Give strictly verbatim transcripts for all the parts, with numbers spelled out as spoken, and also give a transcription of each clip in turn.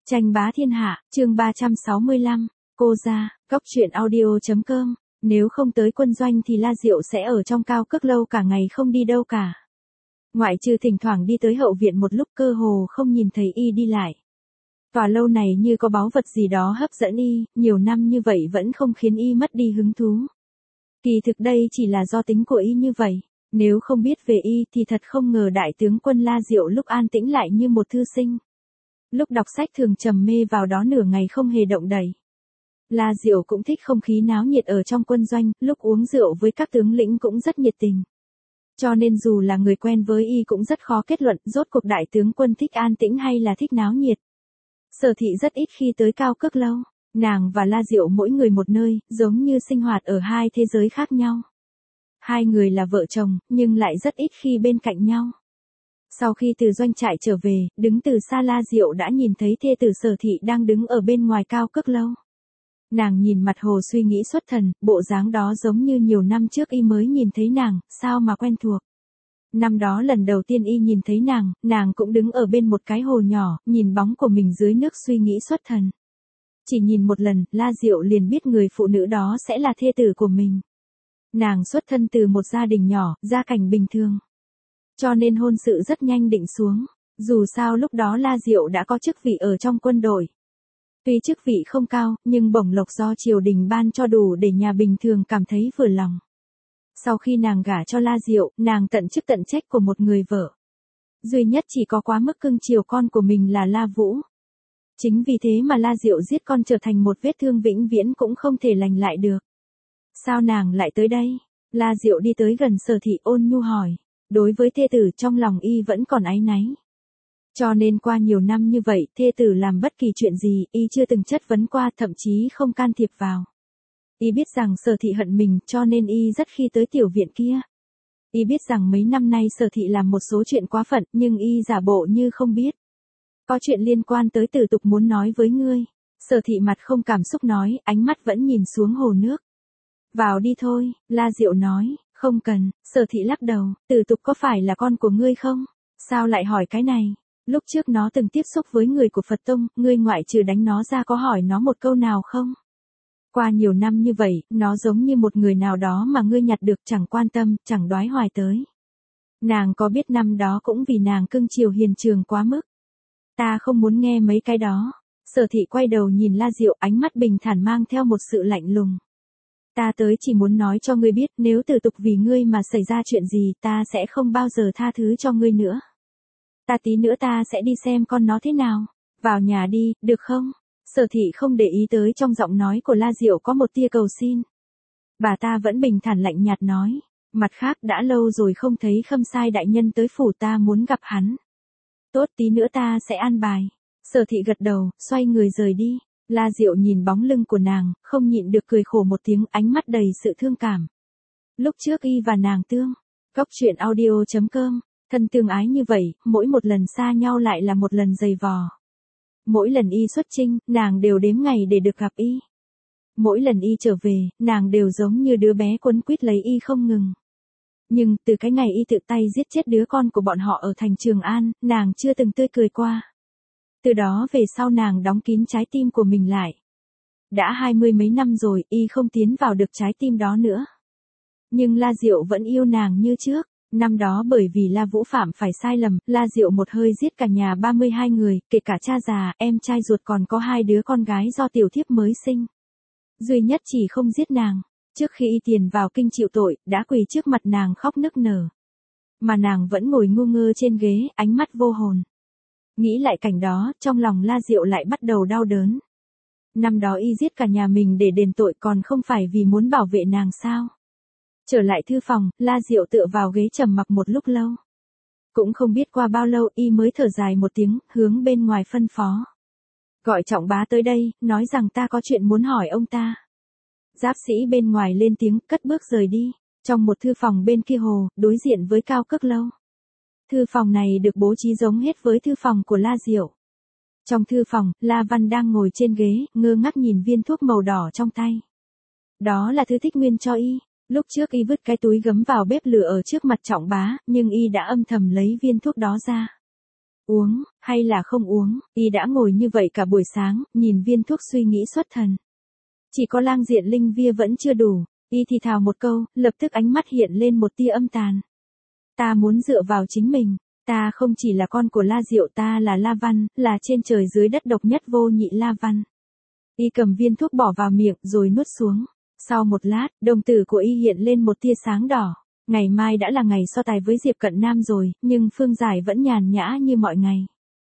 Tranh bá thiên hạ, chương ba trăm sáu mươi lăm, cô ra, góc truyện audio.com, nếu không tới quân doanh thì La Diệu sẽ ở trong Cao Cước Lâu cả ngày không đi đâu cả. Ngoại trừ thỉnh thoảng đi tới hậu viện một lúc cơ hồ không nhìn thấy y đi lại. Tòa lâu này như có báu vật gì đó hấp dẫn y, nhiều năm như vậy vẫn không khiến y mất đi hứng thú. Kỳ thực đây chỉ là do tính của y như vậy, nếu không biết về y thì thật không ngờ đại tướng quân La Diệu lúc an tĩnh lại như một thư sinh. Lúc đọc sách thường trầm mê vào đó nửa ngày không hề động đậy. La Diệu cũng thích không khí náo nhiệt ở trong quân doanh, lúc uống rượu với các tướng lĩnh cũng rất nhiệt tình. Cho nên dù là người quen với y cũng rất khó kết luận rốt cuộc đại tướng quân thích an tĩnh hay là thích náo nhiệt. Sở Thị rất ít khi tới Cao Cước Lâu, nàng và La Diệu mỗi người một nơi, giống như sinh hoạt ở hai thế giới khác nhau. Hai người là vợ chồng, nhưng lại rất ít khi bên cạnh nhau. Sau khi từ doanh trại trở về, đứng từ xa La Diệu đã nhìn thấy thê tử Sở Thị đang đứng ở bên ngoài Cao Cước Lâu. Nàng nhìn mặt hồ suy nghĩ xuất thần, bộ dáng đó giống như nhiều năm trước y mới nhìn thấy nàng, sao mà quen thuộc. Năm đó lần đầu tiên y nhìn thấy nàng, nàng cũng đứng ở bên một cái hồ nhỏ, nhìn bóng của mình dưới nước suy nghĩ xuất thần. Chỉ nhìn một lần, La Diệu liền biết người phụ nữ đó sẽ là thê tử của mình. Nàng xuất thân từ một gia đình nhỏ, gia cảnh bình thường. Cho nên hôn sự rất nhanh định xuống, dù sao lúc đó La Diệu đã có chức vị ở trong quân đội. Tuy chức vị không cao, nhưng bổng lộc do triều đình ban cho đủ để nhà bình thường cảm thấy vừa lòng. Sau khi nàng gả cho La Diệu, nàng tận chức tận trách của một người vợ. Duy nhất chỉ có quá mức cưng chiều con của mình là La Vũ. Chính vì thế mà La Diệu giết con trở thành một vết thương vĩnh viễn cũng không thể lành lại được. Sao nàng lại tới đây? La Diệu đi tới gần Sở Thị ôn nhu hỏi. Đối với thê tử trong lòng y vẫn còn áy náy. Cho nên qua nhiều năm như vậy, thê tử làm bất kỳ chuyện gì, y chưa từng chất vấn qua, thậm chí không can thiệp vào. Y biết rằng Sở Thị hận mình, cho nên y rất khi tới tiểu viện kia. Y biết rằng mấy năm nay Sở Thị làm một số chuyện quá phận, nhưng y giả bộ như không biết. Có chuyện liên quan tới tử tục muốn nói với ngươi. Sở Thị mặt không cảm xúc nói, ánh mắt vẫn nhìn xuống hồ nước. Vào đi thôi, La Diệu nói. Không cần, Sở Thị lắc đầu, tử tục có phải là con của ngươi không? Sao lại hỏi cái này? Lúc trước nó từng tiếp xúc với người của Phật Tông, ngươi ngoại trừ đánh nó ra có hỏi nó một câu nào không? Qua nhiều năm như vậy, nó giống như một người nào đó mà ngươi nhặt được chẳng quan tâm, chẳng đoái hoài tới. Nàng có biết năm đó cũng vì nàng cưng chiều hiền trường quá mức. Ta không muốn nghe mấy cái đó. Sở Thị quay đầu nhìn La Diệu, ánh mắt bình thản mang theo một sự lạnh lùng. Ta tới chỉ muốn nói cho ngươi biết, nếu tử tục vì ngươi mà xảy ra chuyện gì, ta sẽ không bao giờ tha thứ cho ngươi nữa. Ta tí nữa ta sẽ đi xem con nó thế nào. Vào nhà đi, được không? Sở Thị không để ý tới trong giọng nói của La Diệu có một tia cầu xin. Bà ta vẫn bình thản lạnh nhạt nói. Mặt khác đã lâu rồi không thấy Khâm Sai đại nhân tới phủ, ta muốn gặp hắn. Tốt, tí nữa ta sẽ an bài. Sở Thị gật đầu, xoay người rời đi. La Diệu nhìn bóng lưng của nàng, không nhịn được cười khổ một tiếng, ánh mắt đầy sự thương cảm. Lúc trước y và nàng tương, góc truyện audio.com, thân tương ái như vậy, mỗi một lần xa nhau lại là một lần dày vò. Mỗi lần y xuất chinh, nàng đều đếm ngày để được gặp y. Mỗi lần y trở về, nàng đều giống như đứa bé quấn quýt lấy y không ngừng. Nhưng, từ cái ngày y tự tay giết chết đứa con của bọn họ ở thành Trường An, nàng chưa từng tươi cười qua. Từ đó về sau nàng đóng kín trái tim của mình lại. Đã hai mươi mấy năm rồi, y không tiến vào được trái tim đó nữa. Nhưng La Diệu vẫn yêu nàng như trước. Năm đó bởi vì La Vũ phạm phải sai lầm, La Diệu một hơi giết cả nhà ba mươi hai người, kể cả cha già, em trai ruột còn có hai đứa con gái do tiểu thiếp mới sinh. Duy nhất chỉ không giết nàng. Trước khi y tiền vào kinh chịu tội, đã quỳ trước mặt nàng khóc nức nở. Mà nàng vẫn ngồi ngu ngơ trên ghế, ánh mắt vô hồn. Nghĩ lại cảnh đó, trong lòng La Diệu lại bắt đầu đau đớn. Năm đó y giết cả nhà mình để đền tội còn không phải vì muốn bảo vệ nàng sao? Trở lại thư phòng, La Diệu tựa vào ghế trầm mặc một lúc lâu. Cũng không biết qua bao lâu y mới thở dài một tiếng, hướng bên ngoài phân phó. Gọi Trọng Bá tới đây, nói rằng ta có chuyện muốn hỏi ông ta. Giáp sĩ bên ngoài lên tiếng, cất bước rời đi. Trong một thư phòng bên kia hồ, đối diện với Cao Cước Lâu. Thư phòng này được bố trí giống hết với thư phòng của La Diệu. Trong thư phòng, La Văn đang ngồi trên ghế, ngơ ngác nhìn viên thuốc màu đỏ trong tay. Đó là thứ Thích Nguyên cho y. Lúc trước y vứt cái túi gấm vào bếp lửa ở trước mặt Trọng Bá, nhưng y đã âm thầm lấy viên thuốc đó ra. Uống, hay là không uống, y đã ngồi như vậy cả buổi sáng, nhìn viên thuốc suy nghĩ xuất thần. Chỉ có Lang Diện Linh Via vẫn chưa đủ, y thì thào một câu, lập tức ánh mắt hiện lên một tia âm tàn. Ta muốn dựa vào chính mình, ta không chỉ là con của La Diệu, ta là La Văn, là trên trời dưới đất độc nhất vô nhị La Văn. Y cầm viên thuốc bỏ vào miệng rồi nuốt xuống. Sau một lát, đồng tử của y hiện lên một tia sáng đỏ. Ngày mai đã là ngày so tài với Diệp Cận Nam rồi, nhưng Phương Giải vẫn nhàn nhã như mọi ngày.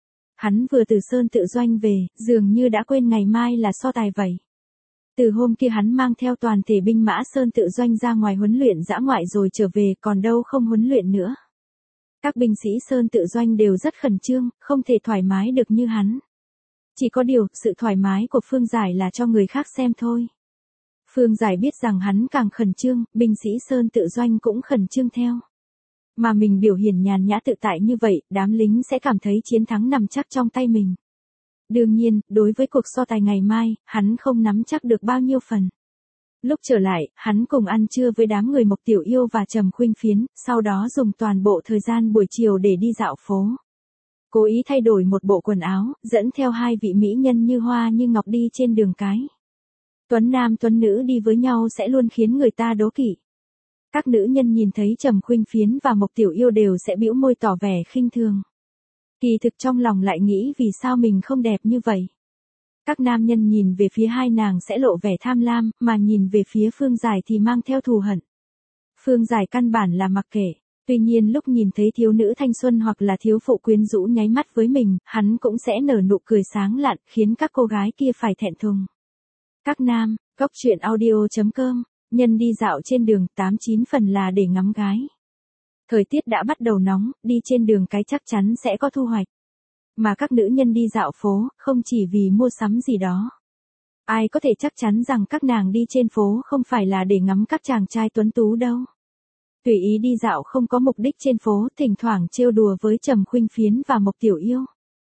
Hắn vừa từ Sơn Tự Doanh về, dường như đã quên ngày mai là so tài vậy. Từ hôm kia hắn mang theo toàn thể binh mã Sơn Tự Doanh ra ngoài huấn luyện dã ngoại rồi trở về, còn đâu không huấn luyện nữa. Các binh sĩ Sơn Tự Doanh đều rất khẩn trương, không thể thoải mái được như hắn. Chỉ có điều, sự thoải mái của Phương Giải là cho người khác xem thôi. Phương Giải biết rằng hắn càng khẩn trương, binh sĩ Sơn Tự Doanh cũng khẩn trương theo. Mà mình biểu hiện nhàn nhã tự tại như vậy, đám lính sẽ cảm thấy chiến thắng nằm chắc trong tay mình. Đương nhiên, đối với cuộc so tài ngày mai, hắn không nắm chắc được bao nhiêu phần. Lúc trở lại, hắn cùng ăn trưa với đám người Mộc Tiểu Yêu và Trầm Khuynh Phiến, sau đó dùng toàn bộ thời gian buổi chiều để đi dạo phố. Cố ý thay đổi một bộ quần áo, dẫn theo hai vị mỹ nhân như hoa như ngọc đi trên đường cái. Tuấn nam tuấn nữ đi với nhau sẽ luôn khiến người ta đố kỵ. Các nữ nhân nhìn thấy Trầm Khuynh Phiến và Mộc Tiểu Yêu đều sẽ bĩu môi tỏ vẻ khinh thường. Kỳ thực trong lòng lại nghĩ vì sao mình không đẹp như vậy. Các nam nhân nhìn về phía hai nàng sẽ lộ vẻ tham lam, mà nhìn về phía Phương Giải thì mang theo thù hận. Phương Giải căn bản là mặc kệ. Tuy nhiên lúc nhìn thấy thiếu nữ thanh xuân hoặc là thiếu phụ quyến rũ nháy mắt với mình, hắn cũng sẽ nở nụ cười sáng lạn, khiến các cô gái kia phải thẹn thùng. Các nam, góc truyện audio chấm com, nhân đi dạo trên đường, tám chín phần là để ngắm gái. Thời tiết đã bắt đầu nóng, đi trên đường cái chắc chắn sẽ có thu hoạch. Mà các nữ nhân đi dạo phố, không chỉ vì mua sắm gì đó. Ai có thể chắc chắn rằng các nàng đi trên phố không phải là để ngắm các chàng trai tuấn tú đâu. Tùy ý đi dạo không có mục đích trên phố, thỉnh thoảng trêu đùa với Trầm Khuynh Phiến và Mộc Tiểu Yêu.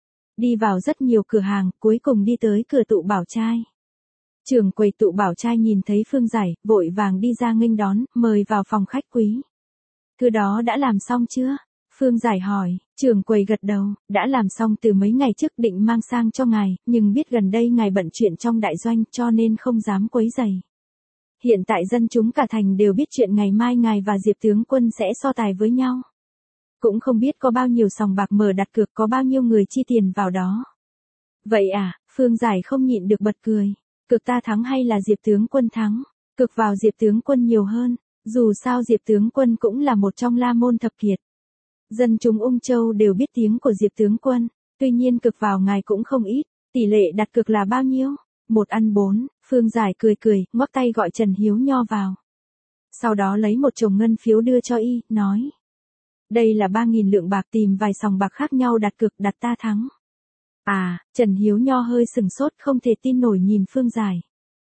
Đi vào rất nhiều cửa hàng, cuối cùng đi tới cửa tụ bảo trai. Trưởng quầy tụ bảo trai nhìn thấy Phương Giải, vội vàng đi ra nghênh đón, mời vào phòng khách quý. Thứ đó đã làm xong chưa? Phương Giải hỏi, trưởng quầy gật đầu, đã làm xong từ mấy ngày trước, định mang sang cho ngài, nhưng biết gần đây ngài bận chuyện trong đại doanh cho nên không dám quấy rầy. Hiện tại dân chúng cả thành đều biết chuyện ngày mai ngài và Diệp tướng quân sẽ so tài với nhau. Cũng không biết có bao nhiêu sòng bạc mở đặt cược, có bao nhiêu người chi tiền vào đó. Vậy à, Phương Giải không nhịn được bật cười. Cực ta thắng hay là Diệp tướng quân thắng? Cực vào Diệp tướng quân nhiều hơn, dù sao Diệp tướng quân cũng là một trong La Môn thập kiệt. Dân chúng Ung Châu đều biết tiếng của Diệp tướng quân, tuy nhiên cực vào ngài cũng không ít, tỷ lệ đặt cược là bao nhiêu? Một ăn bốn, Phương Giải cười cười, ngoắc tay gọi Trần Hiếu Nho vào. Sau đó lấy một chồng ngân phiếu đưa cho y, nói. Đây là ba nghìn lượng bạc, tìm vài sòng bạc khác nhau đặt cược, đặt ta thắng. À, Trần Hiếu Nho hơi sừng sốt, không thể tin nổi nhìn Phương Giải.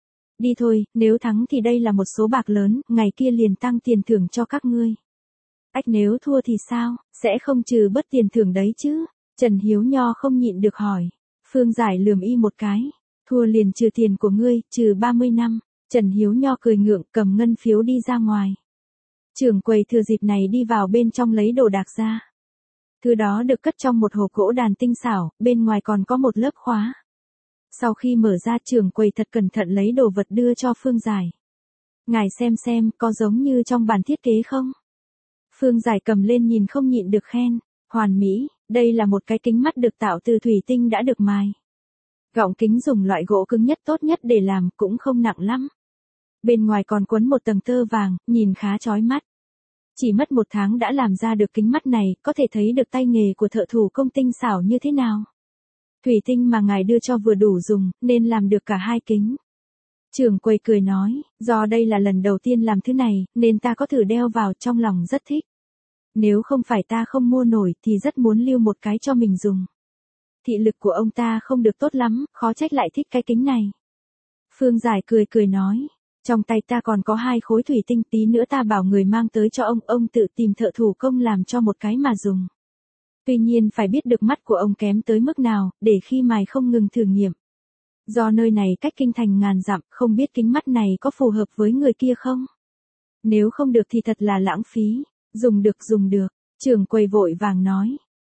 Đi thôi, nếu thắng thì đây là một số bạc lớn, ngày kia liền tăng tiền thưởng cho các ngươi. Ách nếu thua thì sao, sẽ không trừ bớt tiền thưởng đấy chứ? Trần Hiếu Nho không nhịn được hỏi. Phương Giải lườm y một cái. Thua liền trừ tiền của ngươi, trừ ba mươi năm. Trần Hiếu Nho cười ngượng, cầm ngân phiếu đi ra ngoài. Trưởng quầy thừa dịp này đi vào bên trong lấy đồ đạc ra. Thứ đó được cất trong một hộp gỗ đàn tinh xảo, bên ngoài còn có một lớp khóa. Sau khi mở ra, trưởng quầy thật cẩn thận lấy đồ vật đưa cho Phương Giải. Ngài xem xem, có giống như trong bản thiết kế không? Phương Giải cầm lên nhìn không nhịn được khen. Hoàn mỹ, đây là một cái kính mắt được tạo từ thủy tinh đã được mài. Gọng kính dùng loại gỗ cứng nhất tốt nhất để làm, cũng không nặng lắm. Bên ngoài còn quấn một tầng tơ vàng, nhìn khá chói mắt. Chỉ mất một tháng đã làm ra được kính mắt này, có thể thấy được tay nghề của thợ thủ công tinh xảo như thế nào. Thủy tinh mà ngài đưa cho vừa đủ dùng, nên làm được cả hai kính. Trưởng quầy cười nói, do đây là lần đầu tiên làm thứ này, nên ta có thử đeo vào, trong lòng rất thích. Nếu không phải ta không mua nổi thì rất muốn lưu một cái cho mình dùng. Thị lực của ông ta không được tốt lắm, khó trách lại thích cái kính này. Phương Giải cười cười nói, trong tay ta còn có hai khối thủy tinh, tí nữa ta bảo người mang tới cho ông, ông tự tìm thợ thủ công làm cho một cái mà dùng. Tuy nhiên phải biết được mắt của ông kém tới mức nào, để khi mài không ngừng thử nghiệm. Do nơi này cách kinh thành ngàn dặm, không biết kính mắt này có phù hợp với người kia không? Nếu không được thì thật là lãng phí, dùng được dùng được, trưởng quầy vội vàng nói.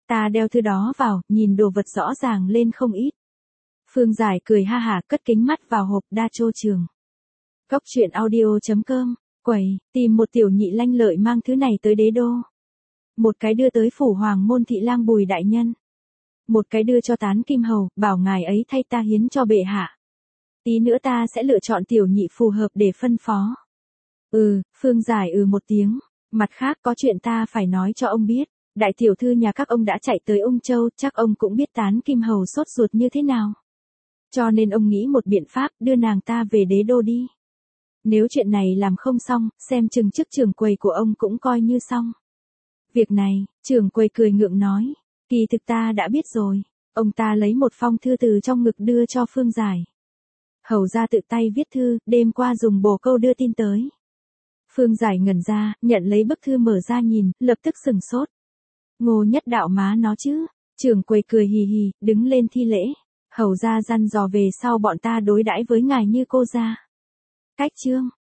Ta đeo thứ đó vào, nhìn đồ vật rõ ràng lên không ít. Phương Giải cười ha hả cất kính mắt vào hộp đa chô trường. Góc truyện audio.com, quầy, tìm một tiểu nhị lanh lợi mang thứ này tới đế đô. Một cái đưa tới phủ hoàng môn thị lang Bùi đại nhân. Một cái đưa cho Tán Kim Hầu, bảo ngài ấy thay ta hiến cho bệ hạ. Tí nữa ta sẽ lựa chọn tiểu nhị phù hợp để phân phó. Ừ, Phương Giải ừ một tiếng. Mặt khác có chuyện ta phải nói cho ông biết. Đại tiểu thư nhà các ông đã chạy tới Ung Châu, chắc ông cũng biết Tán Kim Hầu sốt ruột như thế nào. Cho nên ông nghĩ một biện pháp đưa nàng ta về đế đô đi. Nếu chuyện này làm không xong, xem chừng chức trưởng quầy của ông cũng coi như xong. Việc này, trưởng quầy cười ngượng nói, kỳ thực ta đã biết rồi. Ông ta lấy một phong thư từ trong ngực đưa cho Phương Giải. Hầu ra tự tay viết thư, đêm qua dùng bồ câu đưa tin tới. Phương Giải ngẩn ra, nhận lấy bức thư mở ra nhìn, lập tức sừng sốt. Ngô Nhất Đạo má nó chứ. Trưởng quầy cười hì hì, đứng lên thi lễ. Hầu ra dặn dò về sau bọn ta đối đãi với ngài như cô gia. Cách chương.